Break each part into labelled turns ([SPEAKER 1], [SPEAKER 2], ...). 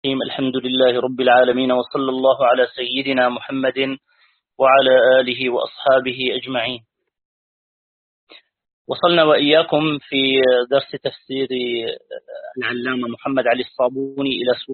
[SPEAKER 1] الرحيم. الحمد لله رب العالمين، وصلى الله على سيدنا محمد وعلى آله وأصحابه أجمعين. وصلنا وإياكم في درس تفسير العلامة محمد علي الصابوني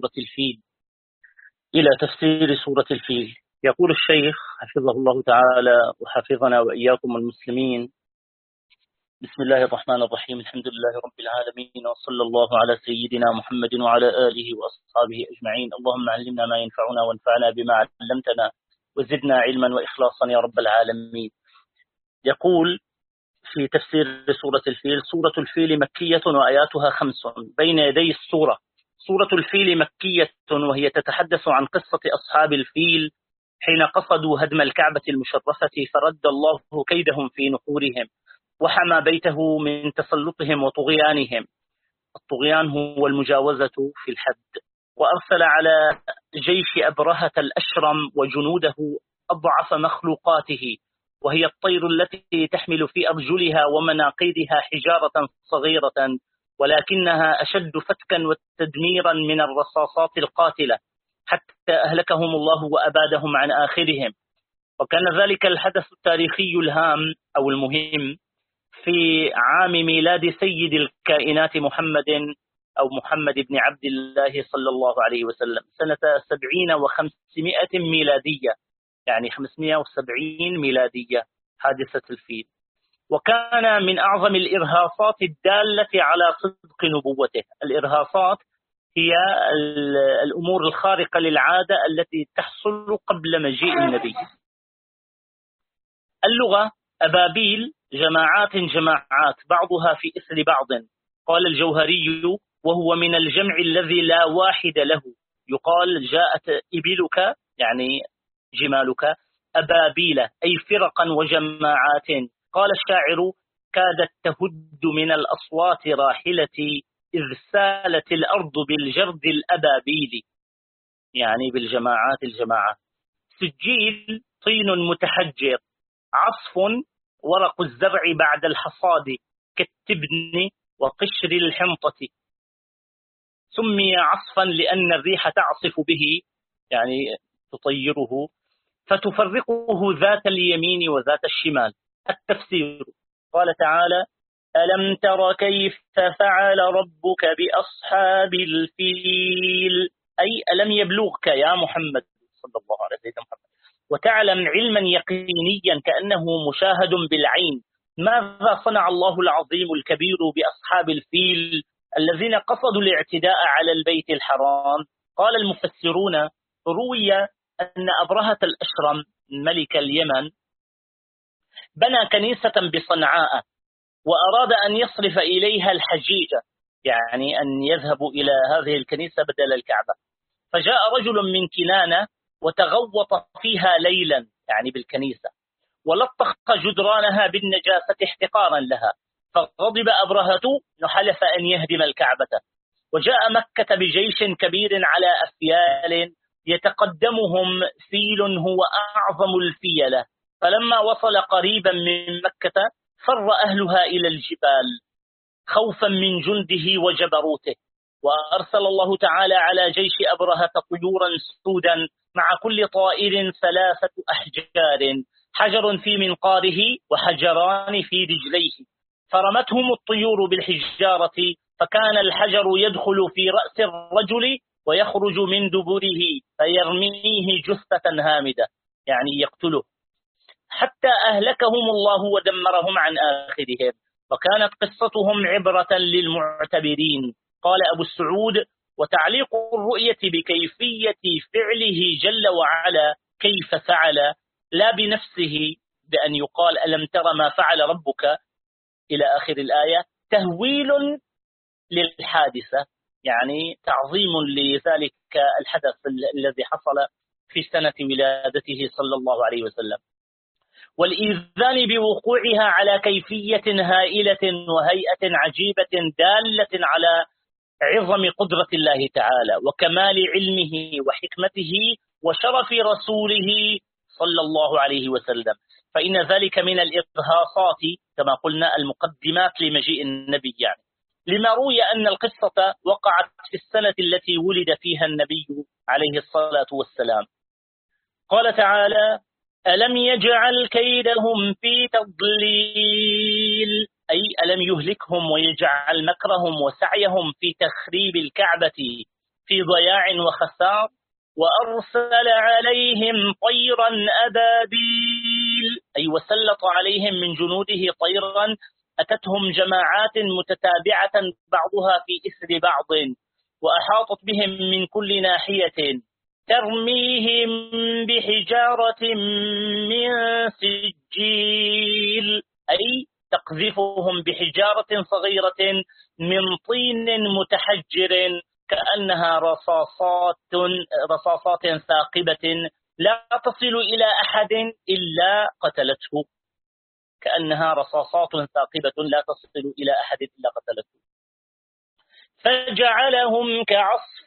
[SPEAKER 1] إلى تفسير سورة الفيل. يقول الشيخ حفظه الله تعالى وحفظنا وإياكم المسلمين: بسم الله الرحمن الرحيم. الحمد لله رب العالمين، وصلى الله على سيدنا محمد وعلى آله وأصحابه أجمعين. اللهم علمنا ما ينفعنا وانفعنا بما علمتنا وزدنا علما وإخلاصا يا رب العالمين. يقول في تفسير سورة الفيل: سورة الفيل مكية وآياتها 5. بين يدي السورة سورة الفيل مكية، وهي تتحدث عن قصة أصحاب الفيل حين قصدوا هدم الكعبة المشرفة، فرد الله كيدهم في نحورهم وحمى بيته من تسلطهم وطغيانهم. الطغيان هو المجاوزة في الحد. وأرسل على جيش أبرهة الأشرم وجنوده أضعف مخلوقاته، وهي الطير التي تحمل في أرجلها ومناقيدها حجارة صغيرة، ولكنها أشد فتكا وتدميرا من الرصاصات القاتلة، حتى أهلكهم الله وأبادهم عن آخرهم. وكان ذلك الحدث التاريخي الهام أو المهم في عام ميلاد سيد الكائنات محمد بن عبد الله صلى الله عليه وسلم، سنة 70 و500 ميلادية، يعني 570 ميلادية، حادثة الفيل. وكان من أعظم الإرهاصات الدالة على صدق نبوته. الإرهاصات هي الأمور الخارقة للعادة التي تحصل قبل مجيء النبي. اللغة أبابيل جماعات بعضها في إثر بعض. قال الجوهري: وهو من الجمع الذي لا واحد له، يقال جاءت إبلك يعني جمالك أبابيل، أي فرقا وجماعات. قال الشاعر: كادت تهد من الأصوات راحلتي، إذ سالت الأرض بالجرد الأبابيل، يعني بالجماعات الجماعة. سجيل طين متحجر. عصف ورق الزرع بعد الحصاد، كالتبن وقشر الحنطة. سمي عصفا لأن الريح تعصف به، يعني تطيره، فتفرقه ذات اليمين وذات الشمال. التفسير: قال تعالى: ألم تر كيف فعل ربك بأصحاب الفيل، أي ألم يبلغك يا محمد صلى الله عليه وسلم وتعلم علما يقينيا كأنه مشاهد بالعين ماذا صنع الله العظيم الكبير بأصحاب الفيل الذين قصدوا الاعتداء على البيت الحرام؟ قال المفسرون: روي أن أبرهة الأشرم ملك اليمن بنى كنيسة بصنعاء، وأراد أن يصرف إليها الحجيج، يعني أن يذهبوا إلى هذه الكنيسة بدل الكعبة. فجاء رجل من كنانة وتغوط فيها ليلا، يعني بالكنيسة، ولطخ جدرانها بالنجاسة احتقارا لها، فغضب أبرهة وحلف أن يهدم الكعبة. وجاء مكة بجيش كبير على أفيال يتقدمهم فيل هو أعظم الفيلة، فلما وصل قريبا من مكة فر أهلها إلى الجبال خوفا من جنده وجبروته. وأرسل الله تعالى على جيش أبرهة طيورا سودا، مع كل طائر 3 أحجار، حجر في منقاره وحجران في رجليه، فرمتهم الطيور بالحجارة، فكان الحجر يدخل في رأس الرجل ويخرج من دبره فيرميه جثة هامدة، يعني يقتله، حتى أهلكهم الله ودمرهم عن آخرهم. وكانت قصتهم عبرة للمعتبرين. قال أبو السعود: وتعليق الرؤية بكيفية فعله جل وعلا كيف فعل، لا بنفسه بأن يقال ألم تر ما فعل ربك إلى آخر الآية، تهويل للحادثة، يعني تعظيم لذلك الحدث الذي حصل في سنة ولادته صلى الله عليه وسلم، والإذان بوقوعها على كيفية هائلة وهيئة عجيبة دالة على عظم قدرة الله تعالى وكمال علمه وحكمته وشرف رسوله صلى الله عليه وسلم. فإن ذلك من الإرهاصات كما قلنا المقدمات لمجيء النبي، يعني لما روي أن القصة وقعت في السنة التي ولد فيها النبي عليه الصلاة والسلام. قال تعالى: ألم يجعل كيدهم في تضليل، أي ألم يهلكهم ويجعل مكرهم وسعيهم في تخريب الكعبة في ضياع وخسار، وأرسل عليهم طيرا أبابيل، أي وسلط عليهم من جنوده طيرا أتتهم جماعات متتابعة بعضها في إثر بعض، وأحاطت بهم من كل ناحية، ترميهم بحجارة من سجيل، أي تقذفهم بحجارة صغيرة من طين متحجر كأنها رصاصات ثاقبة لا تصل إلى أحد إلا قتلته، كأنها رصاصات ثاقبة لا تصل إلى أحد إلا قتلته، فجعلهم كعصف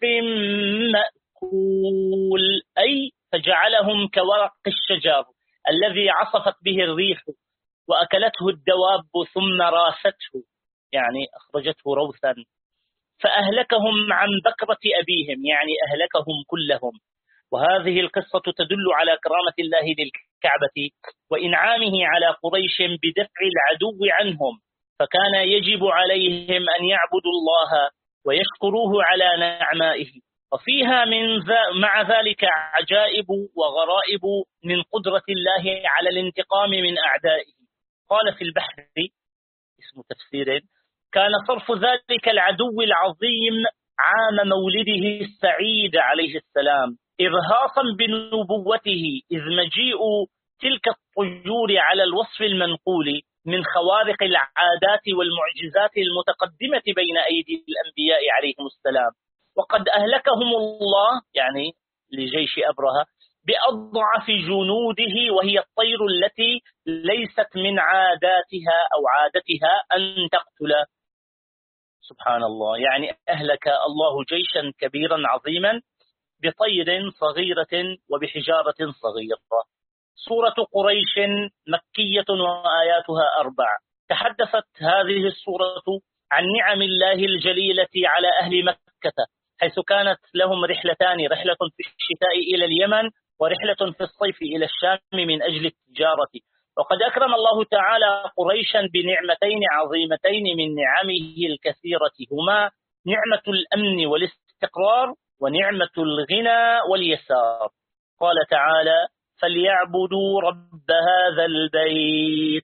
[SPEAKER 1] مأكول، أي فجعلهم كورق الشجر الذي عصفت به الريح وأكلته الدواب ثم راسته، يعني أخرجته روثا، فأهلكهم عن بكرة أبيهم، يعني أهلكهم كلهم. وهذه القصة تدل على كرامة الله للكعبة وإنعامه على قريش بدفع العدو عنهم، فكان يجب عليهم أن يعبدوا الله ويشكروه على نعمائه. وفيها مع ذلك عجائب وغرائب من قدرة الله على الانتقام من أعدائه. قال في البحر اسم تفسير: كان صرف ذلك العدو العظيم عام مولده السعيد عليه السلام إرهاصا بنبوته، إذ مجيء تلك الطيور على الوصف المنقول من خوارق العادات والمعجزات المتقدمة بين أيدي الأنبياء عليهم السلام، وقد أهلكهم الله، يعني لجيش أبرهة، بأضعف جنوده، وهي الطير التي ليست من عاداتها أو عادتها أن تقتل. سبحان الله، يعني أهلك الله جيشا كبيرا عظيما بطير صغيرة وبحجارة صغيرة. سورة قريش مكية وآياتها 4. تحدثت هذه السورة عن نعم الله الجليلة على أهل مكة، حيث كانت لهم رحلتان: رحلة في الشتاء إلى اليمن، ورحلة في الصيف إلى الشام من أجل التجارة. وقد أكرم الله تعالى قريشا بنعمتين عظيمتين من نعمه الكثيرة، هما نعمة الأمن والاستقرار ونعمة الغنى واليسار. قال تعالى: فليعبدوا رب هذا البيت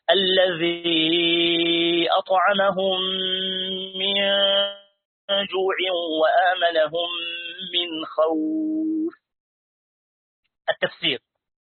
[SPEAKER 1] الذي أطعمهم من جوع وآمنهم من خوف. التفسير: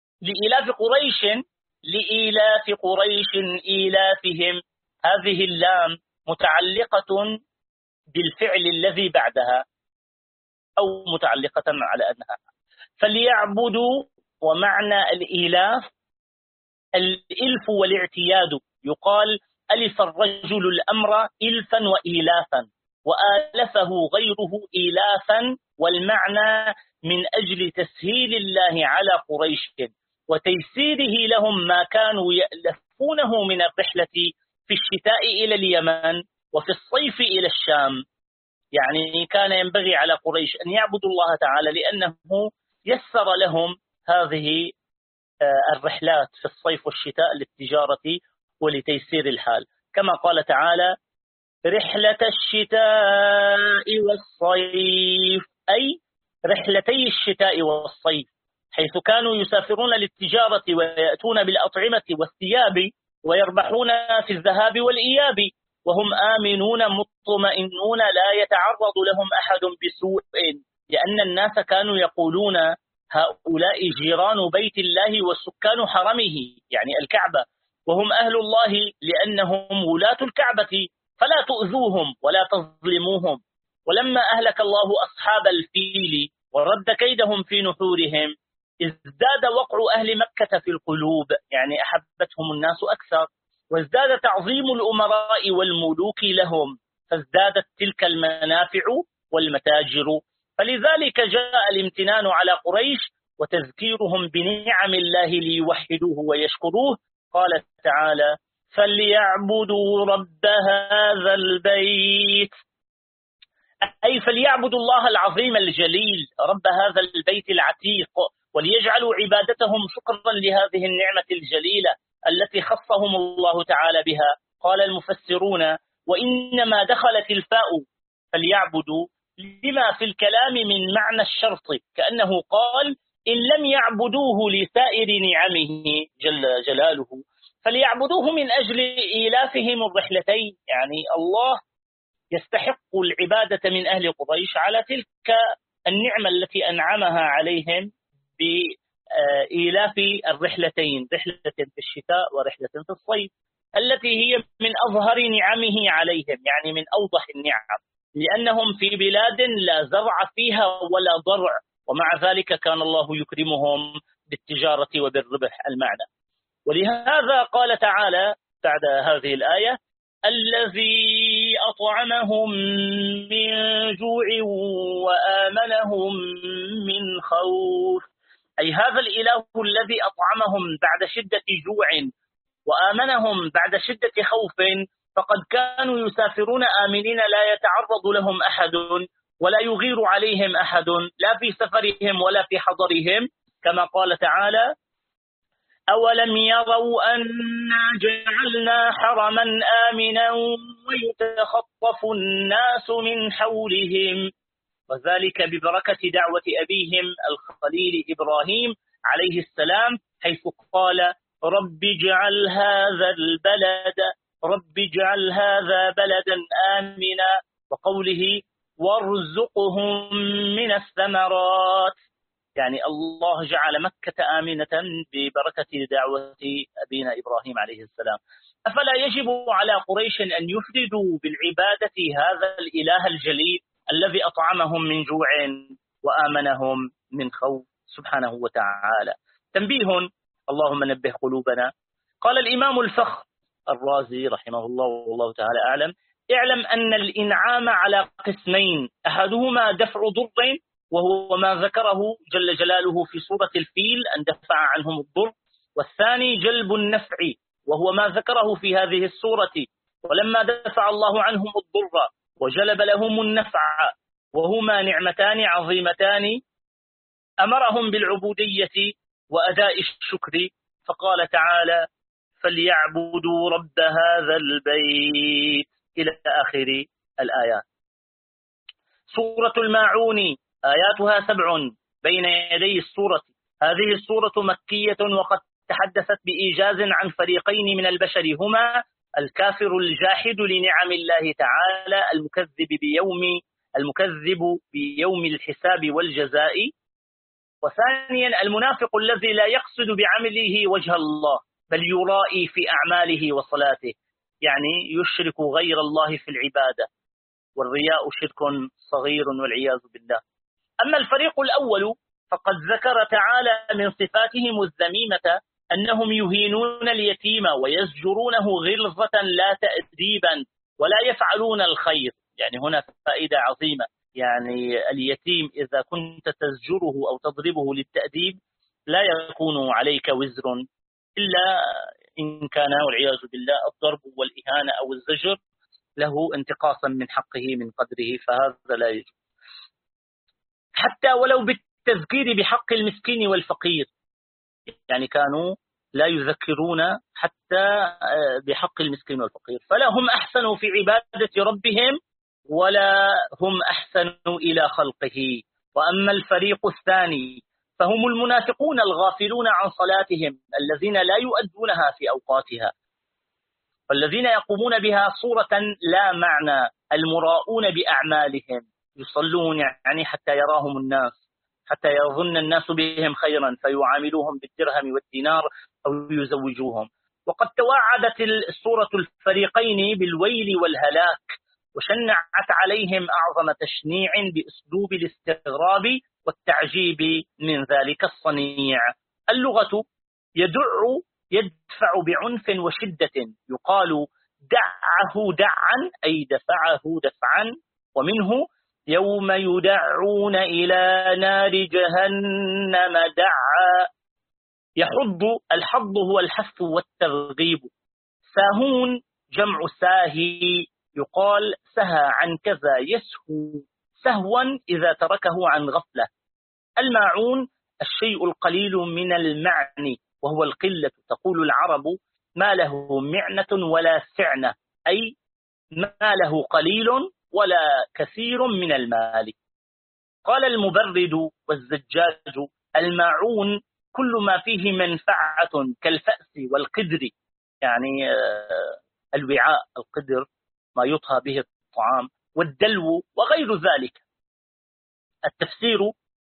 [SPEAKER 1] لإيلاف قريش إيلافهم، هذه اللام متعلقة بالفعل الذي بعدها أو متعلقة على أنها فليعبدوا. ومعنى الإيلاف الإلف والاعتياد، يقال ألف الرجل الأمر إلفا وإيلافا، وآلفه غيره إيلافا، والمعنى من أجل تسهيل الله على قريش وتيسيره لهم ما كانوا يألفونه من الرحلة في الشتاء إلى اليمن وفي الصيف إلى الشام. يعني كان ينبغي على قريش أن يعبدوا الله تعالى لأنه يسر لهم هذه الرحلات في الصيف والشتاء للتجارة ولتيسير الحال، كما قال تعالى: رحلة الشتاء والصيف، أي رحلتي الشتاء والصيف، حيث كانوا يسافرون للتجارة ويأتون بالأطعمة والثياب ويربحون في الذهاب والإياب، وهم آمنون مطمئنون لا يتعرض لهم أحد بسوء، لأن الناس كانوا يقولون: هؤلاء جيران بيت الله وسكان حرمه، يعني الكعبة، وهم أهل الله لأنهم ولاة الكعبة، فلا تؤذوهم ولا تظلموهم. ولما أهلك الله أصحاب الفيل ورد كيدهم في نحورهم، ازداد وقع أهل مكة في القلوب، يعني أحبتهم الناس أكثر، وازداد تعظيم الأمراء والملوك لهم، فازدادت تلك المنافع والمتاجر. فلذلك جاء الامتنان على قريش وتذكيرهم بنعم الله ليوحدوه ويشكروه. قال تعالى: فليعبدوا رب هذا البيت، أي فليعبدوا الله العظيم الجليل رب هذا البيت العتيق، وليجعلوا عبادتهم شكرا لهذه النعمة الجليلة التي خصهم الله تعالى بها. قال المفسرون: وإنما دخلت الفاء فليعبدوا لما في الكلام من معنى الشرط، كأنه قال: إن لم يعبدوه لسائر نعمه جل جلاله فليعبدوه من أجل إيلافهم الرحلتين. يعني الله يستحق العبادة من أهل قريش على تلك النعمة التي أنعمها عليهم بإيلاف الرحلتين، رحلة في الشتاء ورحلة في الصيف، التي هي من أظهر نعمه عليهم، يعني من أوضح النعم، لأنهم في بلاد لا زرع فيها ولا ضرع، ومع ذلك كان الله يكرمهم بالتجارة وبالربح المعنى. ولهذا قال تعالى بعد هذه الآية: الذي أطعمهم من جوع وآمنهم من خوف، أي هذا الإله الذي أطعمهم بعد شدة جوع وآمنهم بعد شدة خوف، فقد كانوا يسافرون آمنين لا يتعرض لهم أحد ولا يغير عليهم أحد، لا في سفرهم ولا في حضرهم، كما قال تعالى: أولم يروا أنا جعلنا حرما آمنا ويتخطف الناس من حولهم، وذلك ببركة دعوة أبيهم الخليل إبراهيم عليه السلام، حيث قال: رب اجعل هذا بلدا آمنا، وقوله: وارزقهم من الثمرات، يعني الله جعل مكة آمنة ببركة دعوة أبينا إبراهيم عليه السلام. أفلا يجب على قريش أن يفردوا بالعبادة هذا الإله الجليل الذي أطعمهم من جوع وآمنهم من خوف سبحانه وتعالى؟ تنبيه، اللهم نبه قلوبنا. قال الإمام الفخر الرازي رحمه الله والله تعالى أعلم: اعلم أن الإنعام على قسمين، أحدهما دفع ضر، وهو ما ذكره جل جلاله في سورة الفيل أن دفع عنهم الضر، والثاني جلب النفع، وهو ما ذكره في هذه السورة، ولما دفع الله عنهم الضر وجلب لهم النفع، وهما نعمتان عظيمتان، أمرهم بالعبودية وأداء الشكر، فقال تعالى: فليعبدوا رب هذا البيت، إلى آخر الآيات. سورة الماعون آياتها 7 بين يدي السورة. هذه السورة مكية، وقد تحدثت بإيجاز عن فريقين من البشر، هما الكافر الجاحد لنعم الله تعالى المكذب بيوم الحساب والجزاء، وثانيا المنافق الذي لا يقصد بعمله وجه الله بل يرائي في أعماله وصلاته، يعني يشرك غير الله في العبادة، والرياء شرك صغير والعياذ بالله. أما الفريق الأول فقد ذكر تعالى من صفاتهم الذميمة أنهم يهينون اليتيم ويزجرونه غلظة لا تأديبا، ولا يفعلون الخير. يعني هنا فائدة عظيمة، يعني اليتيم إذا كنت تزجره أو تضربه للتأديب لا يكون عليك وزر، إلا إن كان والعياذ بالله الضرب والإهانة أو الزجر له انتقاصا من حقه من قدره، فهذا لا يجوز. حتى ولو بالتذكير بحق المسكين والفقير، يعني كانوا لا يذكرون حتى بحق المسكين والفقير، فلا هم أحسنوا في عبادة ربهم ولا هم أحسنوا إلى خلقه. وأما الفريق الثاني فهم المنافقون الغافلون عن صلاتهم، الذين لا يؤدونها في أوقاتها، والذين يقومون بها صورة لا معنى، المراؤون بأعمالهم، يصلون يعني حتى يراهم الناس، حتى يظن الناس بهم خيرا فيعاملوهم بالدرهم والدينار أو يزوجوهم. وقد توعدت السورة الفريقين بالويل والهلاك، وشنعت عليهم أعظم تشنيع بأسلوب الاستغراب والتعجيب من ذلك الصنيع. اللغة يدفع بعنف وشدة، يقال دعه دعا أي دفعه دفعا، ومنه يوم يدعون إلى نار جهنم دعا. الحض هو الحث والترغيب، ساهون جمع ساهي، يقال سهى عن كذا يسهو سهوا إذا تركه عن غفلة. الماعون الشيء القليل من المعني وهو القلة. تقول العرب ما له معنة ولا سعنة، أي ما له قليل ولا كثير من المال. قال المبرد والزجاج الماعون كل ما فيه منفعة كالفأس والقدر، يعني الوعاء القدر ما يطهى به الطعام، والدلو وغير ذلك. التفسير: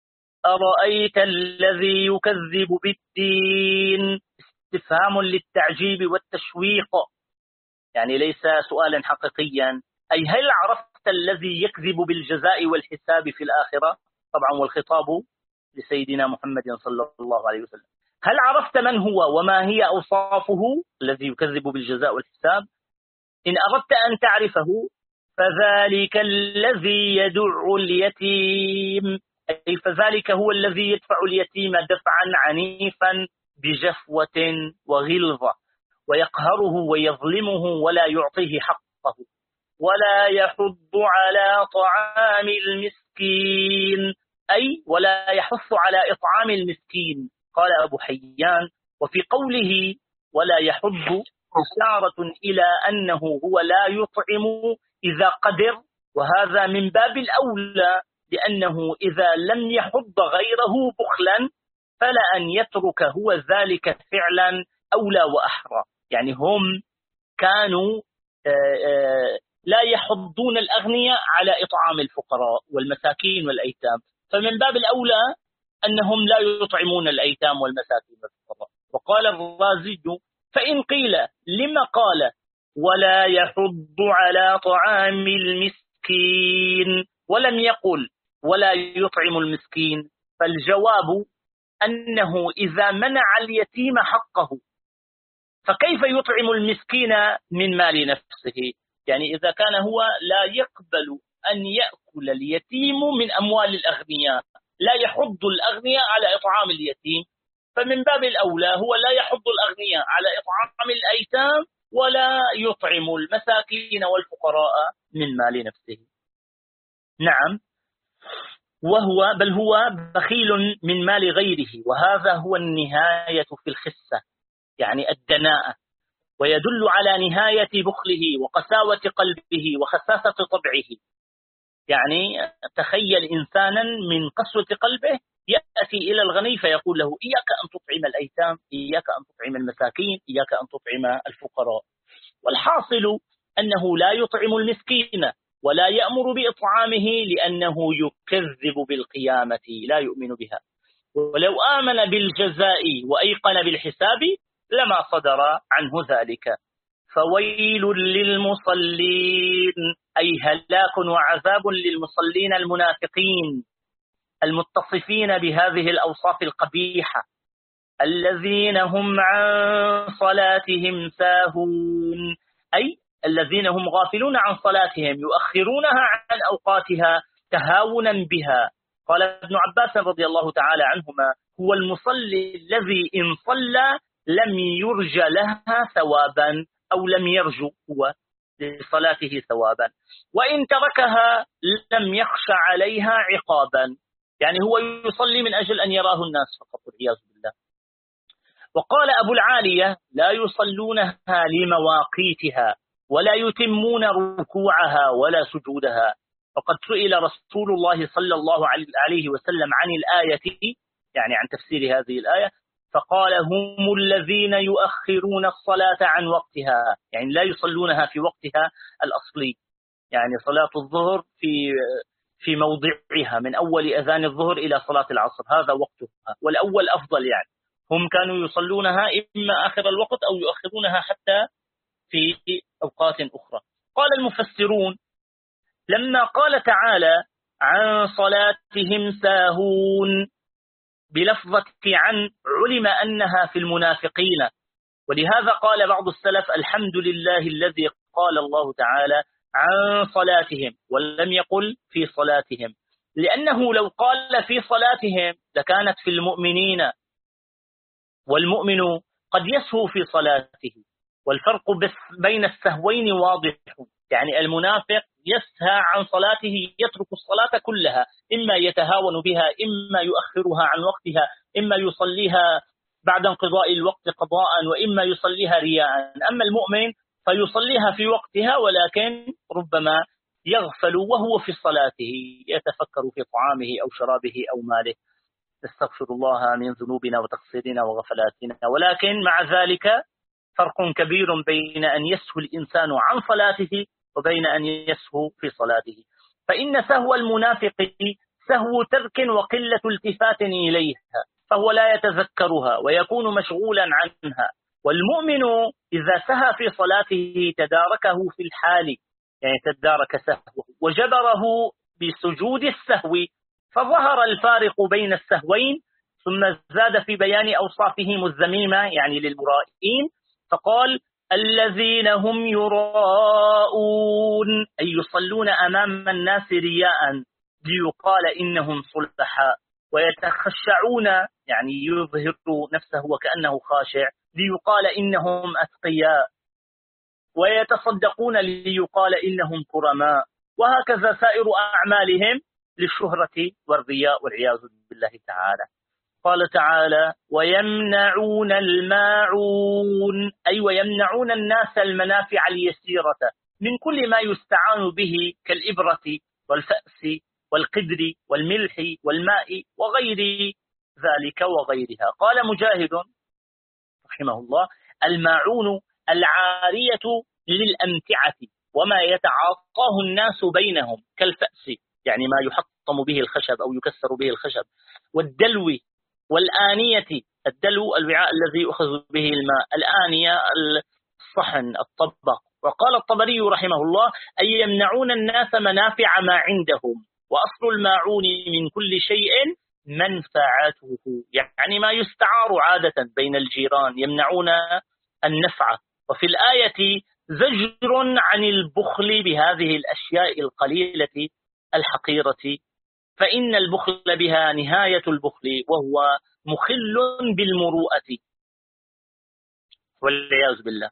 [SPEAKER 1] أرأيت الذي يكذب بالدين، استفهام للتعجيب والتشويق، يعني ليس سؤالا حقيقيا، أي هل عرفت الذي يكذب بالجزاء والحساب في الآخرة؟ طبعا والخطاب لسيدنا محمد صلى الله عليه وسلم. هل عرفت من هو وما هي أوصافه الذي يكذب بالجزاء والحساب؟ إن أردت أن تعرفه فذلك الذي يدع اليتيم، أي فذلك هو الذي يدفع اليتيم دفعا عنيفا بجفوة وغلظة، ويقهره ويظلمه ولا يعطيه حقه، ولا يحض على طعام المسكين، أي ولا يحث على إطعام المسكين. قال أبو حيان: وفي قوله ولا يحض إشارة إلى أنه هو لا يطعم إذا قدر، وهذا من باب الأولى، لأنه إذا لم يحض غيره بخلا فلا أن يترك هو ذلك فعلا أولى وأحرى. يعني هم كانوا لا يحضون الأغنياء على إطعام الفقراء والمساكين والأيتام، فمن باب الأولى أنهم لا يطعمون الأيتام والمساكين والفقراء. وقال الرازي: فإن قيل لما قال ولا يحض على طعام المسكين ولم يقل ولا يطعم المسكين، فالجواب أنه إذا منع اليتيم حقه فكيف يطعم المسكين من مال نفسه؟ يعني إذا كان هو لا يقبل أن يأكل اليتيم من أموال الأغنياء، لا يحض الأغنياء على إطعام اليتيم، فمن باب الأولى هو لا يحض الأغنياء على إطعام الأيتام ولا يطعم المساكين والفقراء من مال نفسه. نعم، بل هو بخيل من مال غيره، وهذا هو النهاية في الخسة، يعني الدناءة، ويدل على نهاية بخله وقساوة قلبه وخساسة طبعه. يعني تخيل إنسانا من قسوة قلبه يأتي إلى الغني فيقول له: إياك أن تطعم الأيتام، إياك أن تطعم المساكين، إياك أن تطعم الفقراء. والحاصل أنه لا يطعم المسكين ولا يأمر بإطعامه لأنه يكذب بالقيامة، لا يؤمن بها. ولو آمن بالجزاء وأيقن بالحساب لما صدر عنه ذلك. فويل للمصلين، أي هلاك وعذاب للمصلين المنافقين المتصفين بهذه الأوصاف القبيحة، الذين هم عن صلاتهم ساهون، أي الذين هم غافلون عن صلاتهم، يؤخرونها عن أوقاتها تهاونا بها. قال ابن عباس رضي الله تعالى عنهما: هو المصلي الذي إن صلى لم يرج لها ثوابا، أو لم يرجو هو لصلاته ثوابا، وإن تركها لم يخش عليها عقابا، يعني هو يصلي من أجل أن يراه الناس فقط والعياذ بالله. وقال أبو العالية: لا يصلونها لمواقيتها ولا يتمون ركوعها ولا سجودها. فقد سئل رسول الله صلى الله عليه وسلم عن الآية، يعني عن تفسير هذه الآية، فقال: هم الذين يؤخرون الصلاة عن وقتها، يعني لا يصلونها في وقتها الأصلي، يعني صلاة الظهر في موضعها من أول أذان الظهر إلى صلاة العصر، هذا وقتها، والأول أفضل. يعني هم كانوا يصلونها إما آخر الوقت أو يؤخرونها حتى في أوقات أخرى. قال المفسرون: لما قال تعالى عن صلاتهم ساهون بلفظة عن، علم أنها في المنافقين، ولهذا قال بعض السلف: الحمد لله الذي قال الله تعالى عن صلاتهم ولم يقل في صلاتهم، لأنه لو قال في صلاتهم لكانت في المؤمنين، والمؤمن قد يسهو في صلاته، والفرق بين السهوين واضح. يعني المنافق يسهى عن صلاته، يترك الصلاة كلها، إما يتهاون بها، إما يؤخرها عن وقتها، إما يصليها بعد انقضاء الوقت قضاء، وإما يصليها رياء. أما المؤمن فيصليها في وقتها، ولكن ربما يغفل وهو في صلاته يتفكر في طعامه أو شرابه أو ماله. نستغفر الله من ذنوبنا وتقصيرنا وغفلاتنا. ولكن مع ذلك فرق كبير بين أن يسهو الإنسان عن صلاته وبين أن يسهو في صلاته. فإن سهو المنافق سهو ترك وقلة التفات إليها، فهو لا يتذكرها ويكون مشغولا عنها. والمؤمن إذا سهى في صلاته تداركه في الحال، يعني تدارك سهوه وجبره بسجود السهو، فظهر الفارق بين السهوين. ثم زاد في بيان أوصافهم الذميمة يعني للمرائين، فقال: الذين هم يراءون، أي يصلون أمام الناس رياء ليقال إنهم صلحاء، ويتخشعون يعني يظهر نفسه وكأنه خاشع ليقال إنهم أتقياء، ويتصدقون ليقال إنهم كرماء، وهكذا سائر أعمالهم للشهرة والرياء والعياذ بالله تعالى. قال تعالى: ويمنعون الماعون، أي ويمنعون الناس المنافع اليسيرة من كل ما يستعان به كالإبرة والفأس والقدر والملح والماء وغير ذلك وغيرها. قال مجاهد رحمه الله: الماعون العارية للأمتعة وما يتعاطاه الناس بينهم كالفأس، يعني ما يحطم به الخشب أو يكسر به الخشب، والدلو والآنية، الدلو الوعاء الذي يؤخذ به الماء، الآنية الصحن الطبق. وقال الطبري رحمه الله: أي يمنعون الناس منافع ما عندهم، وأصل الماعون من كل شيء منفعته، يعني ما يستعار عادة بين الجيران، يمنعون النفع. وفي الآية زجر عن البخل بهذه الأشياء القليلة الحقيرة، فإن البخل بها نهاية البخل، وهو مخل بالمروءة والعياذ بالله.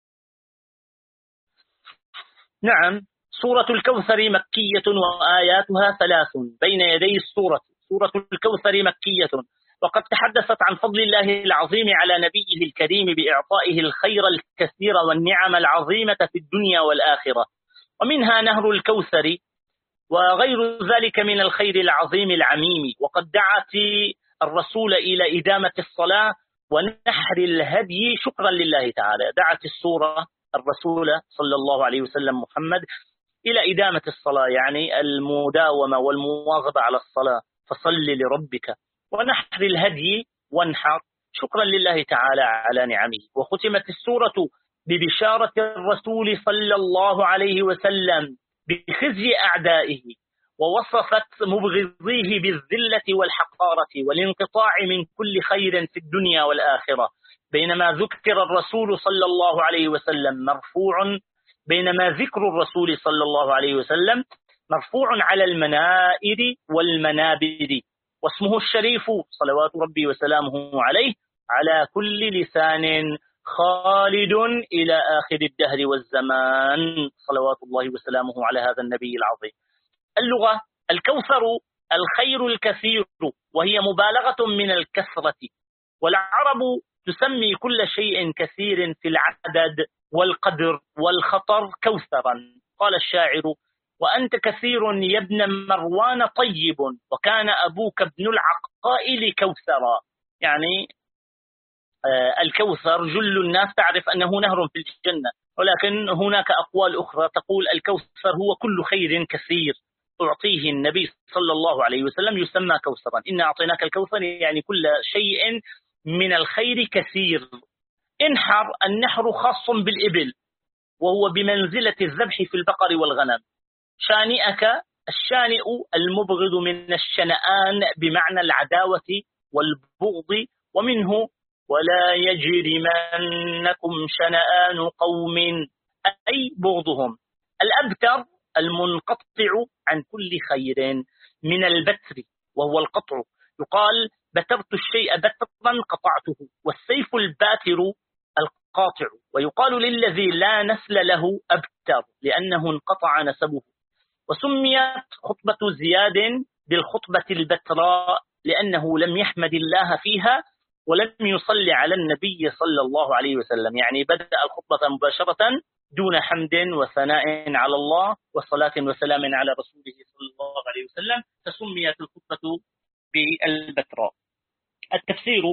[SPEAKER 1] نعم، سورة الكوثر مكية وآياتها 3 بين يدي السورة. سورة الكوثر مكية، وقد تحدثت عن فضل الله العظيم على نبيه الكريم بإعطائه الخير الكثير والنعم العظيمة في الدنيا والآخرة، ومنها نهر الكوثر وغير ذلك من الخير العظيم العميم. وقد دعت الرسول إلى إدامة الصلاة ونحر الهدي شكرا لله تعالى. دعت السورة الرسول صلى الله عليه وسلم محمد إلى إدامة الصلاة، يعني المداومة والمواظبة على الصلاة، فصل لربك، ونحر الهدي وانحر شكرا لله تعالى على نعمه. وختمت السورة ببشارة الرسول صلى الله عليه وسلم بخزي أعدائه، ووصفت مبغضيه بالذلة والحقارة والانقطاع من كل خير في الدنيا والآخرة. بينما ذكر الرسول صلى الله عليه وسلم مرفوع بينما ذكر الرسول صلى الله عليه وسلم مرفوع على المنائر والمنابر، واسمه الشريف صلوات ربي وسلامه عليه على كل لسان خالد إلى آخر الدهر والزمان، صلوات الله وسلامه على هذا النبي العظيم. اللغة: الكوثر الخير الكثير، وهي مبالغة من الكثرة، والعرب تسمي كل شيء كثير في العدد والقدر والخطر كوثرا. قال الشاعر: وأنت كثير يا ابن مروان طيب، وكان أبوك ابن العقائل كوثرا. يعني الكوثر جل الناس تعرف أنه نهر في الجنة، ولكن هناك أقوال أخرى تقول الكوثر هو كل خير كثير أعطيه النبي صلى الله عليه وسلم يسمى كوثرا. إنا أعطيناك الكوثر يعني كل شيء من الخير كثير. انحر، النحر خاص بالإبل، وهو بمنزلة الذبح في البقر والغنم. شانئك، الشانئ المبغض من الشنآن بمعنى العداوة والبغض، ومنه ولا يجرمنكم شنآن قوم، أي بغضهم. الأبتر المنقطع عن كل خير من البتر، وهو القطع، يقال بترت الشيء بترا قطعته. والسيف الباتر قاطع. ويقال للذي لا نسل له أبتر لأنه انقطع نسبه. وسميت خطبة زياد بالخطبة البتراء لأنه لم يحمد الله فيها ولم يصلي على النبي صلى الله عليه وسلم، يعني بدأ الخطبة مباشرة دون حمد وثناء على الله وصلاة وسلام على رسوله صلى الله عليه وسلم، فسميت الخطبة بالبتراء. التفسير: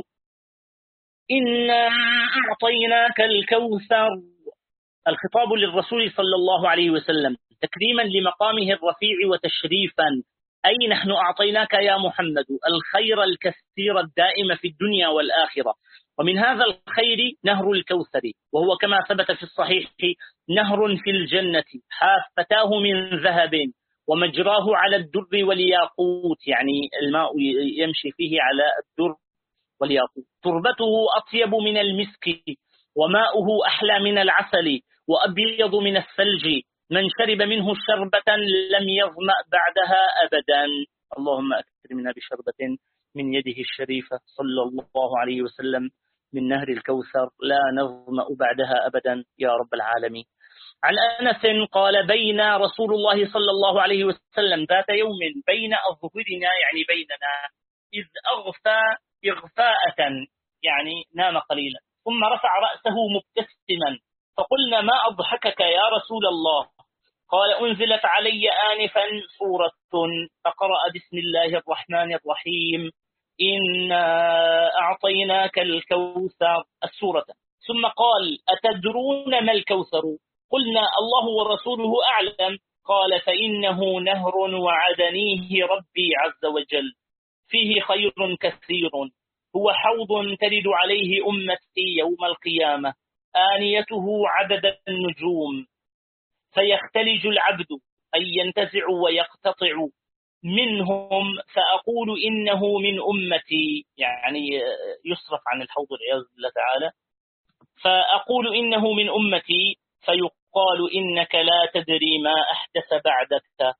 [SPEAKER 1] إنا أعطيناك الكوثر، الخطاب للرسول صلى الله عليه وسلم تكريما لمقامه الرفيع وتشريفا، أي نحن أعطيناك يا محمد الخير الكثير الدائم في الدنيا والآخرة، ومن هذا الخير نهر الكوثر، وهو كما ثبت في الصحيح نهر في الجنة حافتاه من ذهب ومجراه على الدر والياقوت، يعني الماء يمشي فيه على الدر والياقوت، تربته أطيب من المسك وماؤه أحلى من العسل وأبيض من الثلج، من شرب منه شربة لم يظمأ بعدها أبدا. اللهم أكرمنا بشربة من يده الشريفة صلى الله عليه وسلم من نهر الكوثر لا نظمأ بعدها أبدا يا رب العالمين. عن أنس قال: بين رسول الله صلى الله عليه وسلم ذات يوم بين أظهرنا، يعني بيننا، إذ أغفى إغفاءة، يعني نام قليلا، ثم رفع رأسه مبتسما، فقلنا: ما أضحكك يا رسول الله؟ قال: أنزلت علي آنفا سورة، فقرأ بسم الله الرحمن الرحيم إنا أعطيناك الكوثر السورة، ثم قال: أتدرون ما الكوثر؟ قلنا: الله ورسوله أعلم. قال: فإنه نهر وعدنيه ربي عز وجل، فيه خير كثير، هو حوض ترد عليه أمتي يوم القيامة، آنيته عدد النجوم، فيختلج العبد أن ينتزع ويقتطع منهم، فأقول إنه من أمتي، يعني يصرف عن الحوض والعياذ بالله تعالى، فأقول إنه من أمتي، فيقال إنك لا تدري ما أحدث بعدك.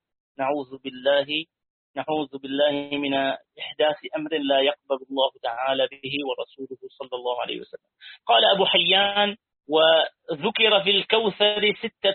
[SPEAKER 1] نعوذ بالله من إحداث أمر لا يقبل الله تعالى به ورسوله صلى الله عليه وسلم. قال أبو حيان: وذكر في الكوثر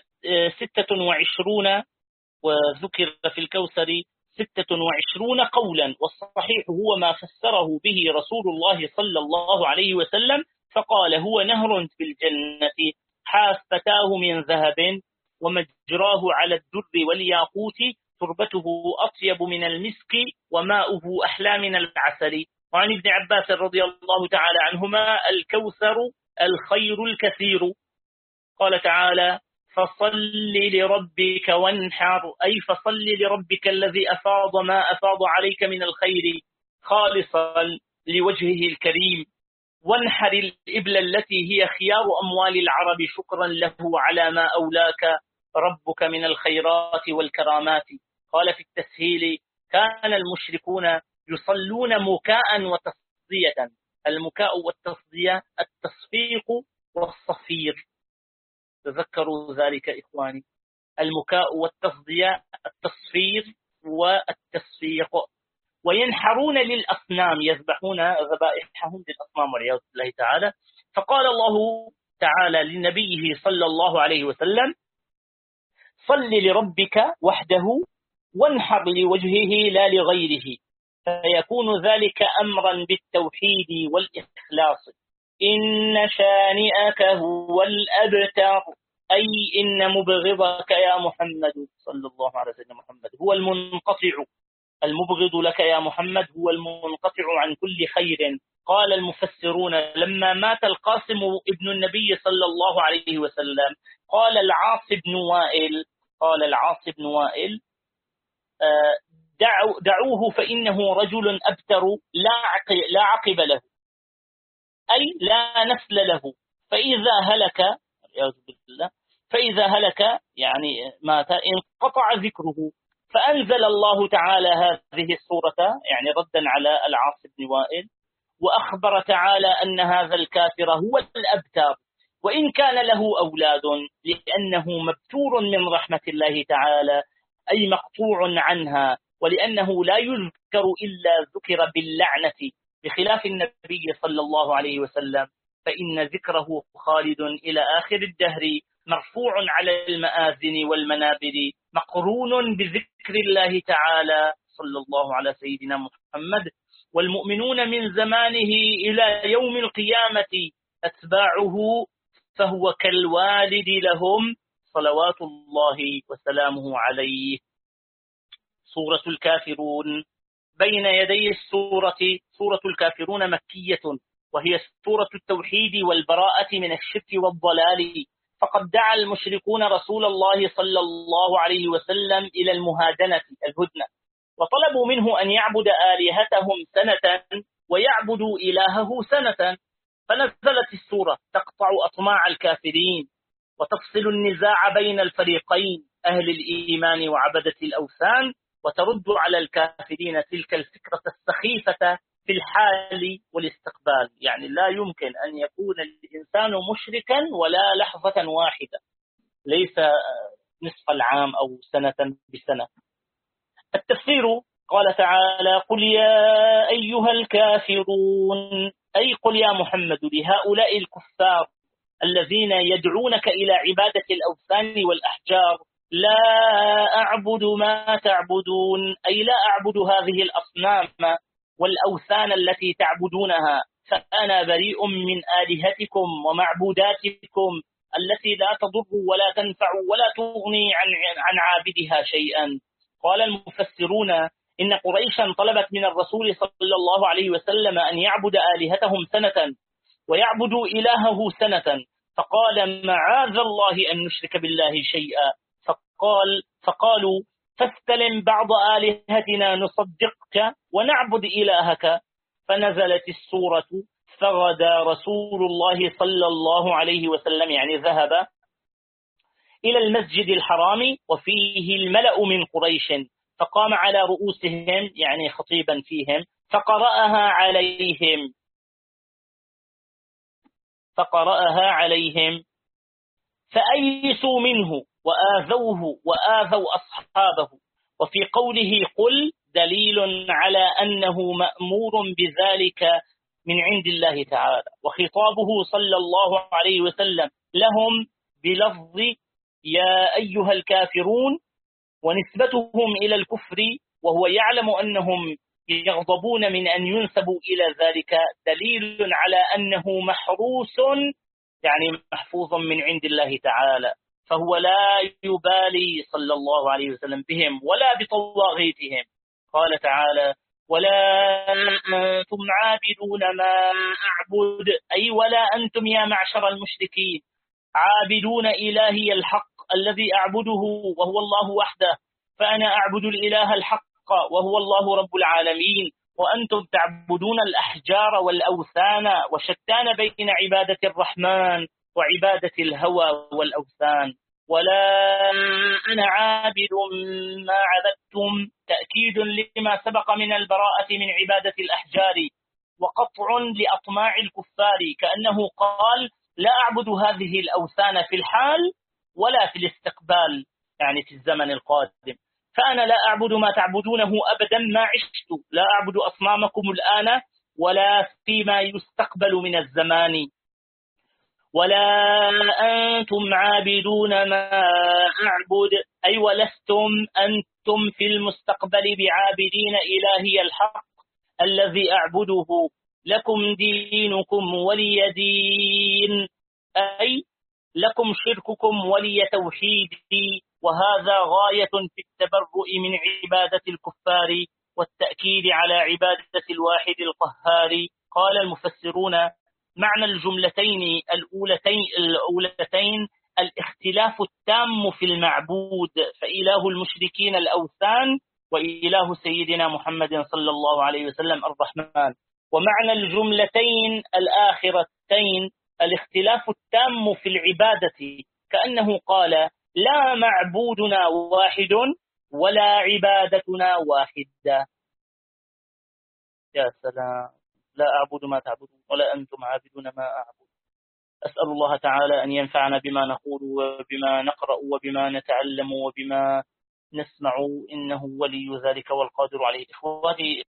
[SPEAKER 1] 26، وذكر في الكوثر 26 قولا، والصحيح هو ما فسره به رسول الله صلى الله عليه وسلم، فقال: هو نهر في الجنة حافتاه من ذهب ومجراه على الدر والياقوت، تربته أطيب من المسك وماؤه أحلى من العسل. وعن ابن عباس رضي الله تعالى عنهما: الكوثر الخير الكثير. قال تعالى: فصل لربك وانحر، أي فصل لربك الذي أفاض ما أفاض عليك من الخير خالصا لوجهه الكريم، وانحر الإبل التي هي خيار أموال العرب شكرا له على ما أولاك ربك من الخيرات والكرامات. قال في التسهيل: كان المشركون يصلون مكاء وتصدية. المكاء والتصدية التصفيق والصفير، تذكروا ذلك إخواني، المكاء والتصدية التصفير والتصفيق. وينحرون للأصنام، يذبحون ذبائحهم للأصنام والعياذ بالله تعالى. فقال الله تعالى لنبيه صلى الله عليه وسلم: صل لربك وحده وانحر لوجهه لا لغيره، فيكون ذلك أمرا بالتوحيد والإخلاص. إن شانئك هو الأبتر، أي إن مبغضك يا محمد صلى الله عليه وسلم محمد هو المنقطع، المبغض لك يا محمد هو المنقطع عن كل خير. قال المفسرون: لما مات القاسم ابن النبي صلى الله عليه وسلم قال العاص بن وائل دعوه فإنه رجل أبتر لا عقب له، أي لا نسل له، فإذا هلك يعني مات انقطع ذكره. فأنزل الله تعالى هذه السورة يعني ردا على العاص بن وائل، وأخبر تعالى أن هذا الكافر هو الأبتر، وإن كان له أولاد، لأنه مبتور من رحمة الله تعالى، أي مقطوع عنها، ولأنه لا يذكر إلا ذكر باللعنة، بخلاف النبي صلى الله عليه وسلم فإن ذكره خالد إلى آخر الدهر، مرفوع على المآذن والمنابر، مقرون بذكر الله تعالى صلى الله على سيدنا محمد. والمؤمنون من زمانه إلى يوم القيامة أتباعه، فهو كالوالد لهم صلوات الله وسلامه عليه. سورة الكافرون. بين يدي السورة سورة الكافرون مكية، وهي سورة التوحيد والبراءة من الشرك والضلال. فقد دعا المشركون رسول الله صلى الله عليه وسلم إلى المهادنة الهدنة، وطلبوا منه أن يعبد آلهتهم سنة ويعبدوا إلهه سنة. فنزلت السورة تقطع أطماع الكافرين وتفصل النزاع بين الفريقين أهل الإيمان وعبدة الأوثان، وترد على الكافرين تلك الفكرة السخيفة في الحال والاستقبال. يعني لا يمكن أن يكون الإنسان مشركا ولا لحظة واحدة، ليس نصف العام أو سنة بسنة. التفسير: قال تعالى: قل يا أيها الكافرون، أي قل يا محمد لهؤلاء الكفار الذين يدعونك إلى عبادة الأوثان والأحجار: لا أعبد ما تعبدون، أي لا أعبد هذه الأصنام والأوثان التي تعبدونها، فأنا بريء من آلهتكم ومعبوداتكم التي لا تضر ولا تنفع ولا تغني عن عابدها شيئا. قال المفسرون: إن قريشا طلبت من الرسول صلى الله عليه وسلم أن يعبد آلهتهم سنة ويعبدوا إلهه سنة، فقال: معاذ الله أن نشرك بالله شيئا. فقالوا: فاستلم بعض آلهتنا نصدقك ونعبد إلهك. فنزلت السورة: فغدا رسول الله صلى الله عليه وسلم، يعني ذهب إلى المسجد الحرام وفيه الملأ من قريش، فقام على رؤوسهم، يعني خطيبا فيهم، فقرأها عليهم فأيسوا منه وآذوه وآذوا أصحابه. وفي قوله قل دليل على أنه مأمور بذلك من عند الله تعالى، وخطابه صلى الله عليه وسلم لهم بلفظ يا أيها الكافرون، ونسبتهم إلى الكفر، وهو يعلم أنهم يغضبون من أن ينسبوا إلى ذلك، دليل على أنه محروس، يعني محفوظ من عند الله تعالى، فهو لا يبالي صلى الله عليه وسلم بهم ولا بطواغيتهم. قال تعالى: ولا أنتم عابدون ما أعبد، أي ولا أنتم يا معشر المشركين عابدون إلهي الحق الذي أعبده وهو الله وحده، فأنا أعبد الإله الحق وهو الله رب العالمين، وأنتم تعبدون الأحجار والأوثان، وشتان بين عبادة الرحمن وعبادة الهوى والأوثان. ولا أنا عابد ما عبدتم، تأكيد لما سبق من البراءة من عبادة الأحجار، وقطع لأطماع الكفار، كأنه قال: لا أعبد هذه الأوثان في الحال ولا في الاستقبال، يعني في الزمن القادم. فأنا لا أعبد ما تعبدونه أبدا ما عشت، لا أعبد أصنامكم الآن ولا فيما يستقبل من الزمان. ولا أنتم عابدون ما أعبد، أي ولستم أنتم في المستقبل بعابدين إلهي الحق الذي أعبده، لكم دينكم ولي دين، أي لكم شرككم ولي توحيدي. وهذا غاية في التبرؤ من عبادة الكفار والتأكيد على عبادة الواحد القهار. قال المفسرون: معنى الجملتين الأولتين الاختلاف التام في المعبود، فإله المشركين الأوثان وإله سيدنا محمد صلى الله عليه وسلم الرحمن. ومعنى الجملتين الآخرتين الاختلاف التام في العبادة، كأنه قال: لا معبودنا واحد ولا عبادتنا واحدة. يا سلام، لا أعبد ما تعبدون ولا أنتم عابدون ما أعبد. أسأل الله تعالى أن ينفعنا بما نقول وبما نقرأ وبما نتعلم وبما نسمع، إنه ولي ذلك والقادر عليه. إخواتي